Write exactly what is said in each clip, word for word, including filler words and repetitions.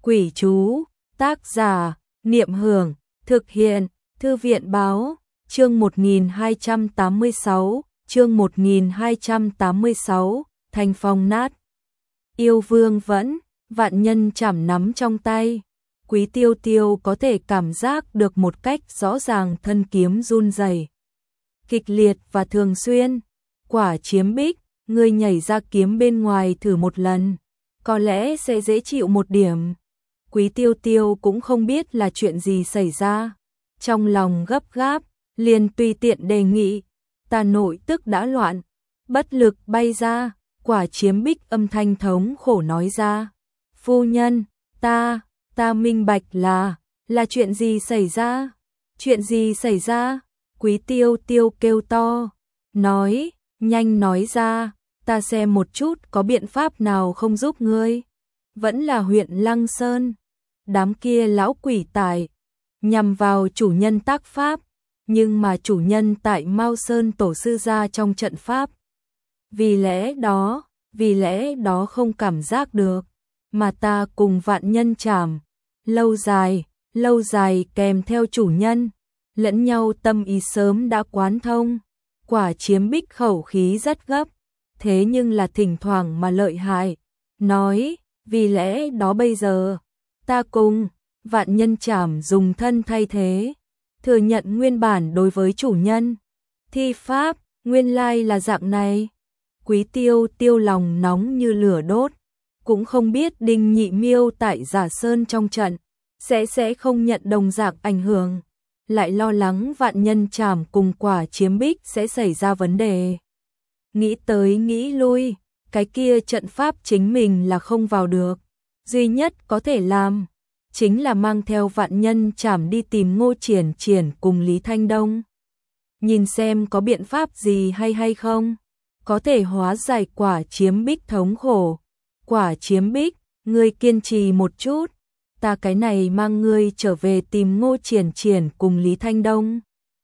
Quỷ chú, tác giả, Niệm Hưởng, thực hiện, Thư viện báo, chương một nghìn hai trăm tám mươi sáu, chương một nghìn hai trăm tám mươi sáu, Thành Phong nát. Yêu vương vẫn, vạn nhân chảm nắm trong tay. Quý Tiêu Tiêu có thể cảm giác được một cách rõ ràng thân kiếm run rẩy, kịch liệt và thường xuyên. Quả Chiếm Bích, ngươi nhảy ra kiếm bên ngoài thử một lần, có lẽ sẽ dễ chịu một điểm. Quý Tiêu Tiêu cũng không biết là chuyện gì xảy ra, trong lòng gấp gáp, liền tùy tiện đề nghị. Ta nội tức đã loạn, bất lực bay ra. Quả Chiếm Bích âm thanh thống khổ nói ra. Phu nhân, ta, ta minh bạch là, là chuyện gì xảy ra? Chuyện gì xảy ra? Quý Tiêu Tiêu kêu to, nói, nhanh nói ra, ta xem một chút có biện pháp nào không giúp ngươi. Vẫn là huyện Lăng Sơn, đám kia lão quỷ tài, nhằm vào chủ nhân tác pháp, nhưng mà chủ nhân tại Mao Sơn tổ sư gia trong trận pháp. Vì lẽ đó, vì lẽ đó không cảm giác được, mà ta cùng vạn nhân chảm, lâu dài, lâu dài kèm theo chủ nhân, lẫn nhau tâm ý sớm đã quán thông. Quả Chiếm Bích khẩu khí rất gấp, thế nhưng là thỉnh thoảng mà lợi hại, nói, vì lẽ đó bây giờ, ta cùng vạn nhân chảm dùng thân thay thế, thừa nhận nguyên bản đối với chủ nhân. Thi pháp, nguyên lai là dạng này. Quý Tiêu Tiêu lòng nóng như lửa đốt, cũng không biết Đinh Nhị Miêu tại Giả Sơn trong trận sẽ sẽ không nhận đồng dạng ảnh hưởng, lại lo lắng vạn nhân chảm cùng Quả Chiếm Bích sẽ xảy ra vấn đề. Nghĩ tới nghĩ lui, cái kia trận pháp chính mình là không vào được, duy nhất có thể làm chính là mang theo vạn nhân chảm đi tìm Ngô Triển Triển cùng Lý Thanh Đông, nhìn xem có biện pháp gì hay hay không, có thể hóa giải Quả Chiếm Bích thống khổ. Quả Chiếm Bích, ngươi kiên trì một chút, ta cái này mang ngươi trở về tìm Ngô Triển Triển cùng Lý Thanh Đông.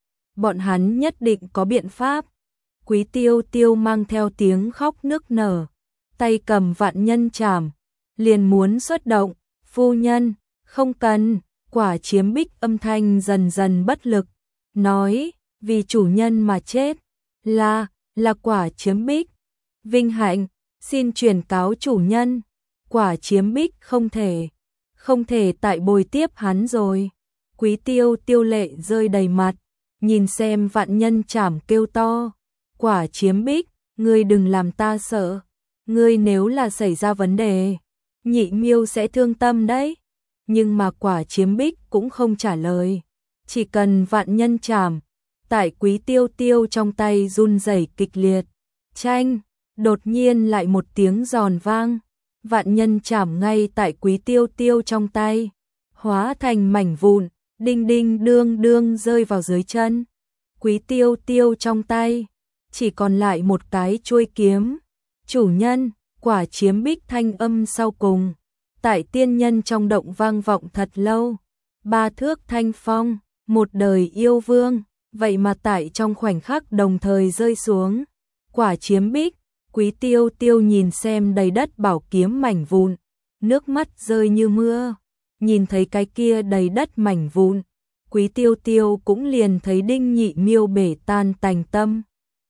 Bọn hắn nhất định có biện pháp. Quý Tiêu Tiêu mang theo tiếng khóc nức nở, tay cầm vạn nhân chảm, liền muốn xuất động. Phu nhân, không cần. Quả Chiếm Bích âm thanh dần dần bất lực, nói, vì chủ nhân mà chết, là, là Quả Chiếm Bích. Vinh hạnh, xin truyền cáo chủ nhân, Quả Chiếm Bích không thể, không thể tại bồi tiếp hắn rồi. Quý Tiêu Tiêu lệ rơi đầy mặt, nhìn xem vạn nhân chảm kêu to, Quả Chiếm Bích, ngươi đừng làm ta sợ, ngươi nếu là xảy ra vấn đề, Nhị Miêu sẽ thương tâm đấy. Nhưng mà Quả Chiếm Bích cũng không trả lời, chỉ cần vạn nhân chảm tại Quý Tiêu Tiêu trong tay run rẩy kịch liệt. Chanh, đột nhiên lại một tiếng giòn vang, vạn nhân chảm ngay tại Quý Tiêu Tiêu trong tay, hóa thành mảnh vụn, đinh đinh đương đương rơi vào dưới chân. Quý Tiêu Tiêu trong tay chỉ còn lại một cái chuôi kiếm. Chủ nhân, Quả Chiếm Bích thanh âm sau cùng tại tiên nhân trong động vang vọng thật lâu. Ba thước thanh phong, một đời yêu vương, vậy mà tại trong khoảnh khắc đồng thời rơi xuống. Quả Chiếm Bích, Quý Tiêu Tiêu nhìn xem đầy đất bảo kiếm mảnh vụn, nước mắt rơi như mưa. Nhìn thấy cái kia đầy đất mảnh vụn, Quý Tiêu Tiêu cũng liền thấy Đinh Nhị Miêu bể tan tành tâm.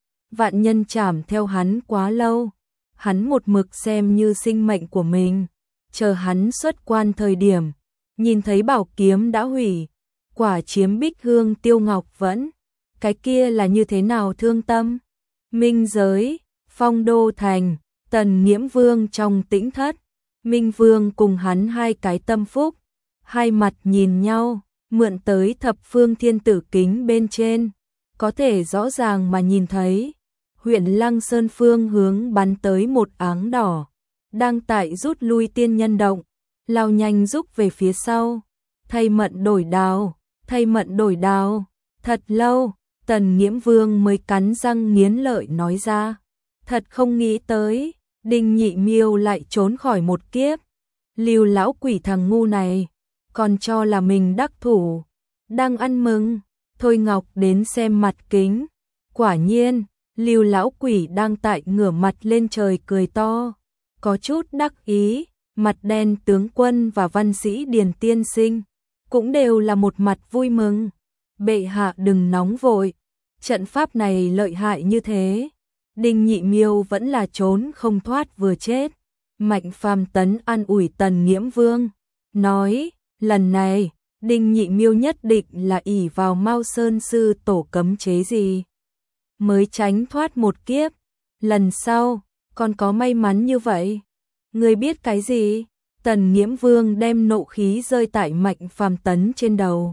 Vạn nhân chảm theo hắn quá lâu, hắn một mực xem như sinh mệnh của mình, chờ hắn xuất quan thời điểm, nhìn thấy bảo kiếm đã hủy. Quả Chiếm Bích hương tiêu ngọc vẫn, cái kia là như thế nào thương tâm. Minh giới, Phong Đô Thành, Tần Nghiễm Vương trong tĩnh thất, Minh Vương cùng hắn hai cái tâm phúc, hai mặt nhìn nhau, mượn tới thập phương thiên tử kính bên trên, có thể rõ ràng mà nhìn thấy, huyện Lăng Sơn phương hướng bắn tới một áng đỏ, đang tại rút lui tiên nhân động, lao nhanh rút về phía sau. Thay mận đổi đào, thay mận đổi đào, thật lâu, Tần Nghiễm Vương mới cắn răng nghiến lợi nói ra, thật không nghĩ tới, Đinh Nhị Miêu lại trốn khỏi một kiếp. Lưu lão quỷ thằng ngu này, còn cho là mình đắc thủ, đang ăn mừng. Thôi Ngọc đến xem mặt kính, quả nhiên, Lưu lão quỷ đang tại ngửa mặt lên trời cười to, có chút đắc ý, mặt đen tướng quân và văn sĩ Điền tiên sinh, cũng đều là một mặt vui mừng. Bệ hạ đừng nóng vội, trận pháp này lợi hại như thế, Đinh Nhị Miêu vẫn là trốn không thoát vừa chết. Mạnh Phàm Tấn an ủi Tần Nghiễm Vương, nói, lần này, Đinh Nhị Miêu nhất định là ỷ vào Mao Sơn sư tổ cấm chế gì, mới tránh thoát một kiếp, lần sau, còn có may mắn như vậy. Ngươi biết cái gì? Tần Nghiễm Vương đem nộ khí rơi tại Mạnh Phàm Tấn trên đầu.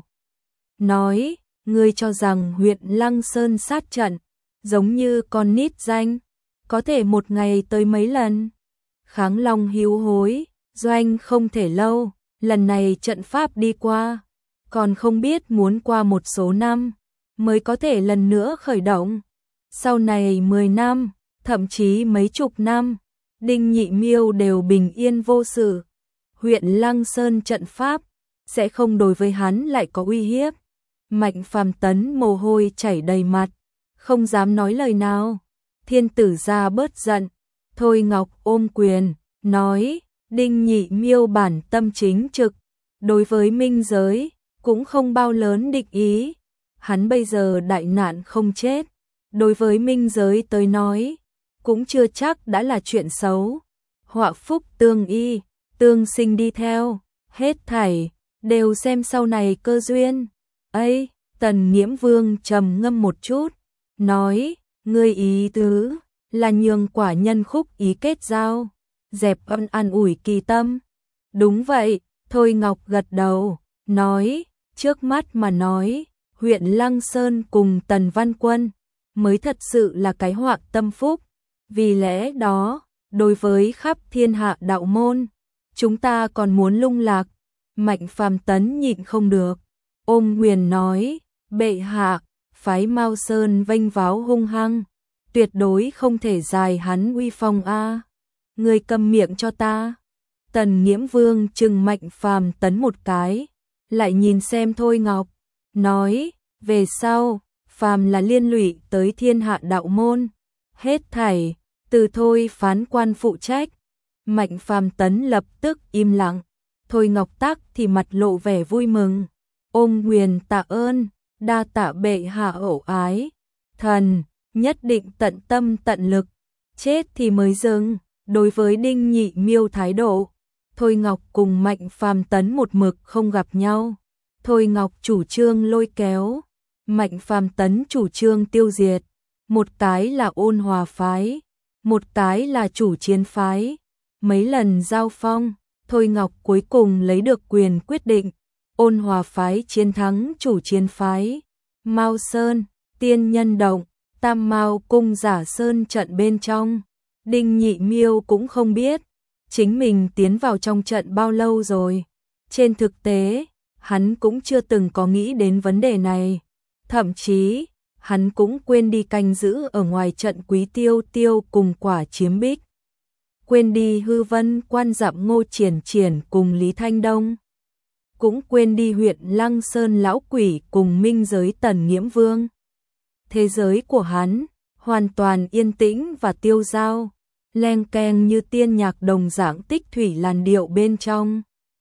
Nói, ngươi cho rằng huyện Lăng Sơn sát trận, giống như con nít danh, có thể một ngày tới mấy lần. Kháng Long hữu hối, doanh không thể lâu, lần này trận pháp đi qua, còn không biết muốn qua một số năm, mới có thể lần nữa khởi động. Sau này mười năm, thậm chí mấy chục năm, Đinh Nhị Miêu đều bình yên vô sự. Huyện Lăng Sơn trận pháp, sẽ không đối với hắn lại có uy hiếp. Mạnh Phàm Tấn mồ hôi chảy đầy mặt, không dám nói lời nào. Thiên tử gia bớt giận, Thôi Ngọc ôm quyền, nói, Đinh Nhị Miêu bản tâm chính trực, đối với minh giới, cũng không bao lớn địch ý. Hắn bây giờ đại nạn không chết, đối với minh giới tới nói, cũng chưa chắc đã là chuyện xấu. Họa phúc tương y, tương sinh đi theo, hết thảy, đều xem sau này cơ duyên. Ấy, Tần Nghiễm Vương trầm ngâm một chút, nói, ngươi ý tứ là nhường quả nhân khúc ý kết giao, dẹp ân an ủi kỳ tâm. Đúng vậy, Thôi Ngọc gật đầu, nói, trước mắt mà nói, huyện Lăng Sơn cùng Tần Văn Quân mới thật sự là cái họa tâm phúc. Vì lẽ đó, đối với khắp thiên hạ đạo môn, chúng ta còn muốn lung lạc. Mạnh Phàm Tấn nhịn không được, ôm quyền nói, bệ hạ, phái Mao Sơn vênh váo hung hăng, tuyệt đối không thể dài hắn uy phong a. Ngươi câm miệng cho ta. Tần Nghiễm Vương trừng Mạnh Phàm Tấn một cái, lại nhìn xem Thôi Ngọc, nói, về sau, phàm là liên lụy tới thiên hạ đạo môn, hết thảy, từ Thôi phán quan phụ trách. Mạnh Phàm Tấn lập tức im lặng, Thôi Ngọc Tắc thì mặt lộ vẻ vui mừng, ôm quyền tạ ơn, đa tạ bệ hạ ổ ái, thần nhất định tận tâm tận lực, chết thì mới dừng. Đối với Đinh Nhị Miêu thái độ, Thôi Ngọc cùng Mạnh Phàm Tấn một mực không gặp nhau. Thôi Ngọc chủ trương lôi kéo, Mạnh Phàm Tấn chủ trương tiêu diệt, một cái là ôn hòa phái, một cái là chủ chiến phái. Mấy lần giao phong, Thôi Ngọc cuối cùng lấy được quyền quyết định, ôn hòa phái chiến thắng chủ chiến phái. Mao Sơn, Tiên Nhân Động, Tam Mao cung Giả Sơn trận bên trong, Đinh Nhị Miêu cũng không biết chính mình tiến vào trong trận bao lâu rồi. Trên thực tế, hắn cũng chưa từng có nghĩ đến vấn đề này. Thậm chí, hắn cũng quên đi canh giữ ở ngoài trận Quý Tiêu Tiêu cùng Quả Chiếm Bích. Quên đi Hư Vân quan dặm Ngô Triển Triển cùng Lý Thanh Đông. Cũng quên đi huyện Lăng Sơn lão quỷ cùng minh giới Tần Nghiễm Vương. Thế giới của hắn hoàn toàn yên tĩnh và tiêu dao, leng keng như tiên nhạc đồng dạng tích thủy làn điệu bên trong.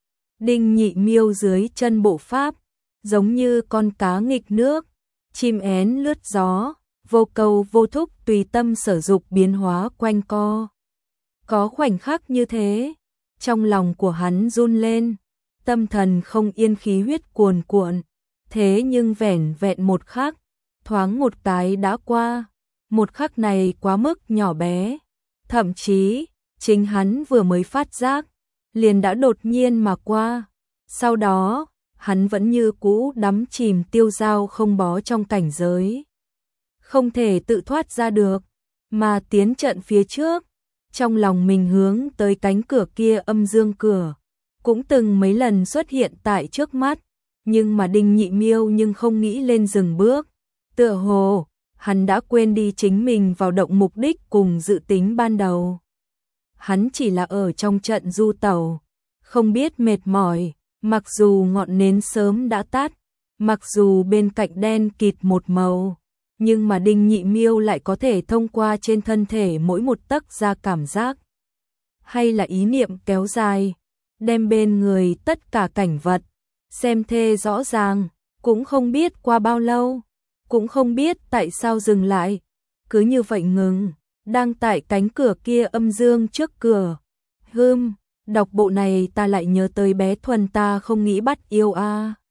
Đinh Nhị Miêu dưới chân bộ pháp, giống như con cá nghịch nước, chim én lướt gió, vô cầu vô thúc tùy tâm sở dục biến hóa quanh co. Có khoảnh khắc như thế, trong lòng của hắn run lên, tâm thần không yên, khí huyết cuồn cuộn. Thế nhưng vẻn vẹn một khắc, thoáng một cái đã qua, một khắc này quá mức nhỏ bé, thậm chí chính hắn vừa mới phát giác, liền đã đột nhiên mà qua. Sau đó, hắn vẫn như cũ đắm chìm tiêu dao không bó trong cảnh giới, không thể tự thoát ra được, mà tiến trận phía trước. Trong lòng mình hướng tới cánh cửa kia, âm dương cửa, cũng từng mấy lần xuất hiện tại trước mắt, nhưng mà Đinh Nhị Miêu nhưng không nghĩ lên dừng bước. Tựa hồ, hắn đã quên đi chính mình vào động mục đích cùng dự tính ban đầu. Hắn chỉ là ở trong trận du tẩu, không biết mệt mỏi, mặc dù ngọn nến sớm đã tắt, mặc dù bên cạnh đen kịt một màu, nhưng mà Đinh Nhị Miêu lại có thể thông qua trên thân thể mỗi một tấc da cảm giác. hay là ý niệm kéo dài, đem bên người tất cả cảnh vật, xem thê rõ ràng, cũng không biết qua bao lâu, cũng không biết tại sao dừng lại, cứ như vậy ngừng, đang tại cánh cửa kia âm dương trước cửa. Hưm, đọc bộ này ta lại nhớ tới bé Thuần ta không nghĩ bắt yêu a. À.